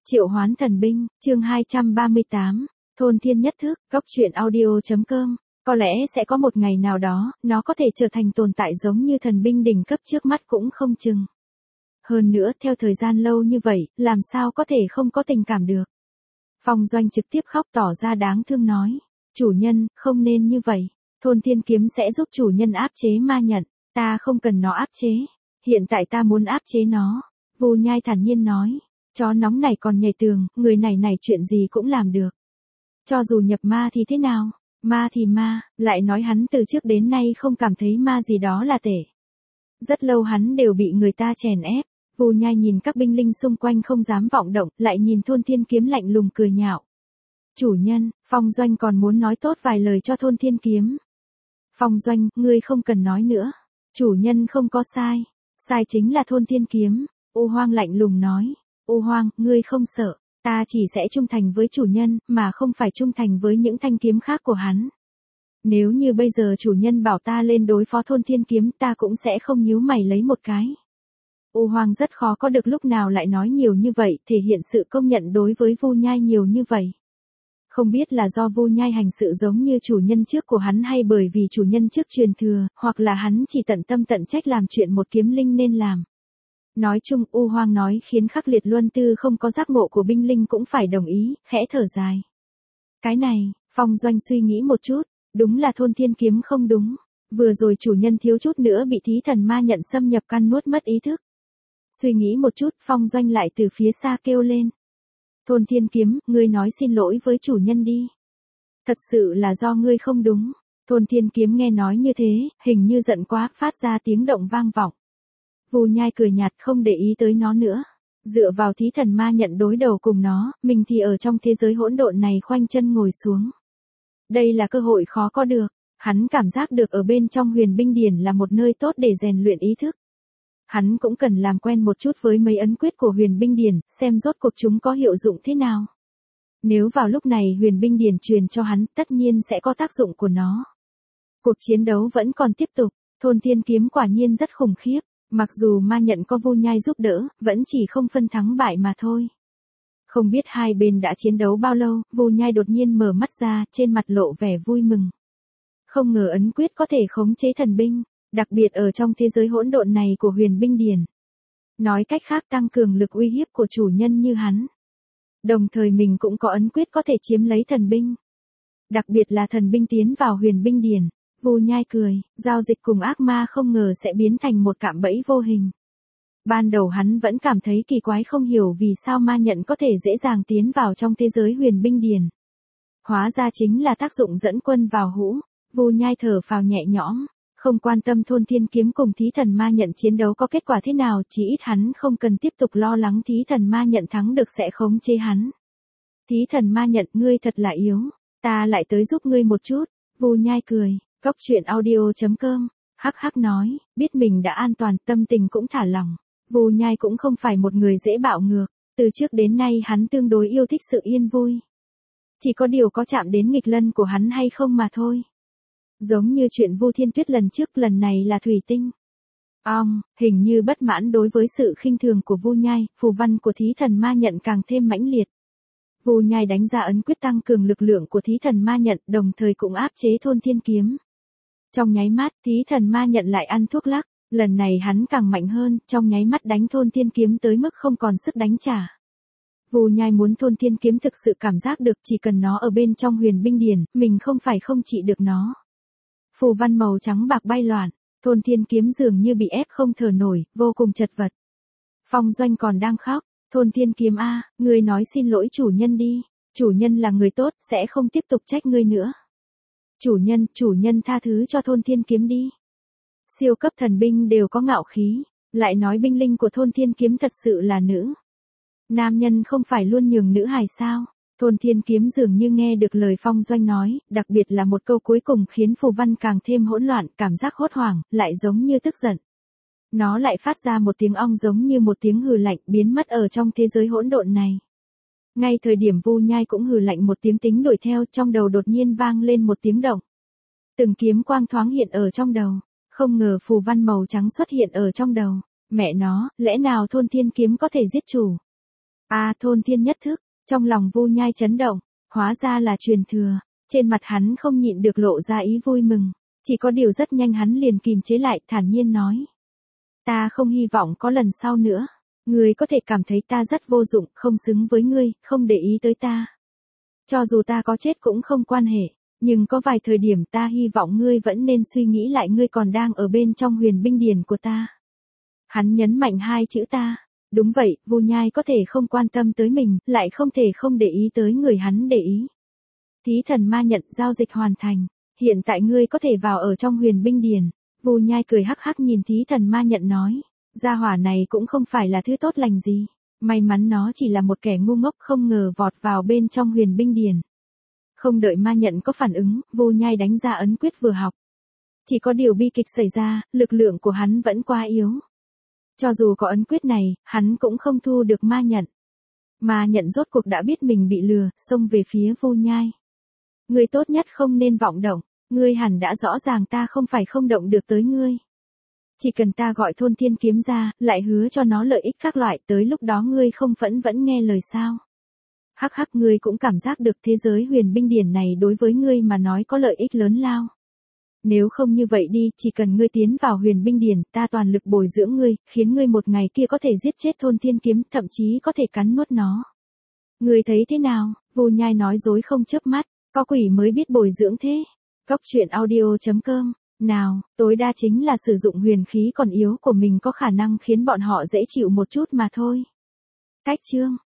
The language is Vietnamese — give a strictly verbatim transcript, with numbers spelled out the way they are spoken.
Triệu hoán thần binh, chương hai trăm ba mươi tám, thôn thiên nhất thức, góc truyện audio.com. Có lẽ sẽ có một ngày nào đó, nó có thể trở thành tồn tại giống như thần binh đỉnh cấp trước mắt cũng không chừng. Hơn nữa, theo thời gian lâu như vậy, làm sao có thể không có tình cảm được. Phong Doanh trực tiếp khóc tỏ ra đáng thương nói. Chủ nhân, không nên như vậy. Thôn thiên kiếm sẽ giúp chủ nhân áp chế ma nhận. Ta không cần nó áp chế. Hiện tại ta muốn áp chế nó. Vu Nhai thản nhiên nói. Chó nóng này còn nhảy tường, người này này chuyện gì cũng làm được. Cho dù nhập ma thì thế nào? Ma thì ma, lại nói hắn từ trước đến nay không cảm thấy ma gì đó là tệ. Rất lâu hắn đều bị người ta chèn ép. Vu Nhai nhìn các binh linh xung quanh không dám vọng động, lại nhìn thôn thiên kiếm lạnh lùng cười nhạo. Chủ nhân, Phong Doanh còn muốn nói tốt vài lời cho thôn thiên kiếm. Phong Doanh, ngươi không cần nói nữa. Chủ nhân không có sai. Sai chính là thôn thiên kiếm. U Hoang lạnh lùng nói. U Hoang, ngươi không sợ. Ta chỉ sẽ trung thành với chủ nhân, mà không phải trung thành với những thanh kiếm khác của hắn. Nếu như bây giờ chủ nhân bảo ta lên đối phó thôn thiên kiếm, ta cũng sẽ không nhíu mày lấy một cái. U Hoang rất khó có được lúc nào lại nói nhiều như vậy, thể hiện sự công nhận đối với Vu Nhai nhiều như vậy. Không biết là do Vu Nhai hành sự giống như chủ nhân trước của hắn hay bởi vì chủ nhân trước truyền thừa, hoặc là hắn chỉ tận tâm tận trách làm chuyện một kiếm linh nên làm. Nói chung, U Hoang nói khiến Khắc Liệt Luân Tư không có giác ngộ của binh linh cũng phải đồng ý, khẽ thở dài. Cái này, Phong Doanh suy nghĩ một chút, đúng là thôn thiên kiếm không đúng. Vừa rồi chủ nhân thiếu chút nữa bị thí thần ma nhận xâm nhập căn nuốt mất ý thức. Suy nghĩ một chút, Phong Doanh lại từ phía xa kêu lên. Thôn thiên kiếm, ngươi nói xin lỗi với chủ nhân đi. Thật sự là do ngươi không đúng. Thôn thiên kiếm nghe nói như thế, hình như giận quá, phát ra tiếng động vang vọng. Vu Nhai cười nhạt không để ý tới nó nữa. Dựa vào thí thần ma nhận đối đầu cùng nó, mình thì ở trong thế giới hỗn độn này khoanh chân ngồi xuống. Đây là cơ hội khó có được. Hắn cảm giác được ở bên trong huyền binh điển là một nơi tốt để rèn luyện ý thức. Hắn cũng cần làm quen một chút với mấy ấn quyết của huyền binh điển, xem rốt cuộc chúng có hiệu dụng thế nào. Nếu vào lúc này huyền binh điển truyền cho hắn, tất nhiên sẽ có tác dụng của nó. Cuộc chiến đấu vẫn còn tiếp tục, thôn thiên kiếm quả nhiên rất khủng khiếp. Mặc dù ma nhận có Vu Nhai giúp đỡ, vẫn chỉ không phân thắng bại mà thôi. Không biết hai bên đã chiến đấu bao lâu, Vu Nhai đột nhiên mở mắt ra, trên mặt lộ vẻ vui mừng. Không ngờ ấn quyết có thể khống chế thần binh, đặc biệt ở trong thế giới hỗn độn này của huyền binh điển. Nói cách khác tăng cường lực uy hiếp của chủ nhân như hắn. Đồng thời mình cũng có ấn quyết có thể chiếm lấy thần binh. Đặc biệt là thần binh tiến vào huyền binh điển. Vu Nhai cười, giao dịch cùng ác ma không ngờ sẽ biến thành một cạm bẫy vô hình. Ban đầu hắn vẫn cảm thấy kỳ quái không hiểu vì sao ma nhận có thể dễ dàng tiến vào trong thế giới huyền binh điển. Hóa ra chính là tác dụng dẫn quân vào hũ. Vu Nhai thở phào nhẹ nhõm, không quan tâm thôn thiên kiếm cùng thí thần ma nhận chiến đấu có kết quả thế nào, chỉ ít hắn không cần tiếp tục lo lắng thí thần ma nhận thắng được sẽ khống chế hắn. Thí thần ma nhận, ngươi thật là yếu, ta lại tới giúp ngươi một chút. Vu Nhai cười. Góc truyện audio.com, hắc hắc nói, biết mình đã an toàn, tâm tình cũng thả lỏng. Vu Nhai cũng không phải một người dễ bạo ngược, từ trước đến nay hắn tương đối yêu thích sự yên vui. Chỉ có điều có chạm đến nghịch lân của hắn hay không mà thôi. Giống như chuyện Vu Thiên Tuyết lần trước, lần này là thủy tinh. Ong, hình như bất mãn đối với sự khinh thường của Vu Nhai, phù văn của thí thần ma nhận càng thêm mãnh liệt. Vu Nhai đánh ra ấn quyết tăng cường lực lượng của thí thần ma nhận, đồng thời cũng áp chế thôn thiên kiếm. Trong nháy mắt, thí thần ma nhận lại ăn thuốc lắc, lần này hắn càng mạnh hơn, trong nháy mắt đánh thôn thiên kiếm tới mức không còn sức đánh trả. Vu Nhai muốn thôn thiên kiếm thực sự cảm giác được chỉ cần nó ở bên trong huyền binh điển, mình không phải không trị được nó. Phù văn màu trắng bạc bay loạn, thôn thiên kiếm dường như bị ép không thở nổi, vô cùng chật vật. Phong Doanh còn đang khóc, thôn thiên kiếm a, ngươi nói xin lỗi chủ nhân đi, chủ nhân là người tốt, sẽ không tiếp tục trách ngươi nữa. Chủ nhân, chủ nhân tha thứ cho thôn thiên kiếm đi. Siêu cấp thần binh đều có ngạo khí, lại nói binh linh của thôn thiên kiếm thật sự là nữ. Nam nhân không phải luôn nhường nữ hài sao? Thôn thiên kiếm dường như nghe được lời Phong Doanh nói, đặc biệt là một câu cuối cùng khiến phù văn càng thêm hỗn loạn, cảm giác hốt hoảng, lại giống như tức giận. Nó lại phát ra một tiếng ong giống như một tiếng hừ lạnh, biến mất ở trong thế giới hỗn độn này. Ngay thời điểm Vu Nhai cũng hừ lạnh một tiếng tính đuổi theo, trong đầu đột nhiên vang lên một tiếng động. Từng kiếm quang thoáng hiện ở trong đầu, không ngờ phù văn màu trắng xuất hiện ở trong đầu. Mẹ nó, lẽ nào thôn thiên kiếm có thể giết chủ? À, thôn thiên nhất thức, trong lòng Vu Nhai chấn động, hóa ra là truyền thừa, trên mặt hắn không nhịn được lộ ra ý vui mừng, chỉ có điều rất nhanh hắn liền kìm chế lại, thản nhiên nói. Ta không hy vọng có lần sau nữa, ngươi có thể cảm thấy ta rất vô dụng, không xứng với ngươi, không để ý tới ta. Cho dù ta có chết cũng không quan hệ, nhưng có vài thời điểm ta hy vọng ngươi vẫn nên suy nghĩ lại ngươi còn đang ở bên trong huyền binh điển của ta. Hắn nhấn mạnh hai chữ ta. Đúng vậy, Vu Nhai có thể không quan tâm tới mình, lại không thể không để ý tới người hắn để ý. Thí thần ma nhận giao dịch hoàn thành, hiện tại ngươi có thể vào ở trong huyền binh điển. Vu Nhai cười hắc hắc nhìn thí thần ma nhận nói, gia hỏa này cũng không phải là thứ tốt lành gì, may mắn nó chỉ là một kẻ ngu ngốc không ngờ vọt vào bên trong huyền binh điển. Không đợi ma nhận có phản ứng, Vu Nhai đánh ra ấn quyết vừa học. Chỉ có điều bi kịch xảy ra, lực lượng của hắn vẫn quá yếu. Cho dù có ấn quyết này, hắn cũng không thu được ma nhận. Ma nhận rốt cuộc đã biết mình bị lừa, xông về phía Vu Nhai. Ngươi tốt nhất không nên vọng động, ngươi hẳn đã rõ ràng ta không phải không động được tới ngươi. Chỉ cần ta gọi thôn thiên kiếm ra, lại hứa cho nó lợi ích các loại, tới lúc đó ngươi không phẫn vẫn nghe lời sao. Hắc hắc, ngươi cũng cảm giác được thế giới huyền binh điển này đối với ngươi mà nói có lợi ích lớn lao. Nếu không như vậy đi, chỉ cần ngươi tiến vào huyền binh điển, ta toàn lực bồi dưỡng ngươi, khiến ngươi một ngày kia có thể giết chết thôn thiên kiếm, thậm chí có thể cắn nuốt nó. Ngươi thấy thế nào? Vu Nhai nói dối không chớp mắt, có quỷ mới biết bồi dưỡng thế. Cốc truyện audio chấm com. Nào, tối đa chính là sử dụng huyền khí còn yếu của mình có khả năng khiến bọn họ dễ chịu một chút mà thôi. Cách chương